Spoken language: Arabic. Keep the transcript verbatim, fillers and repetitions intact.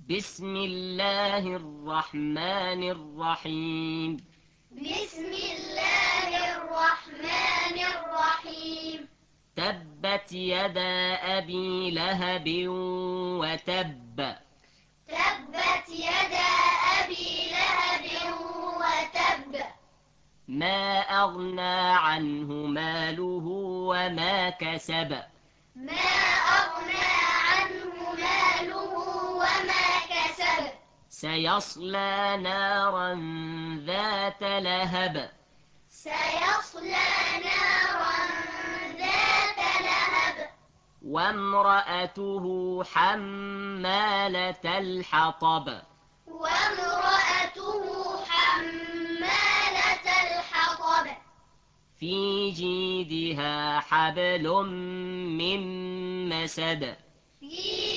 بسم الله الرحمن الرحيم بسم الله الرحمن الرحيم تبت يدا أبي لهب وتب تبت يدا أبي لهب وتب ما أغنى عنه ماله وما كسب ما أغنى عنه ماله وما كسب سيصلى نارا ذات لهب سيصلى نارا ذات لهب وامرأته حمالة الحطب وامرأته حمالة الحطب في جيدها حبل من مسد في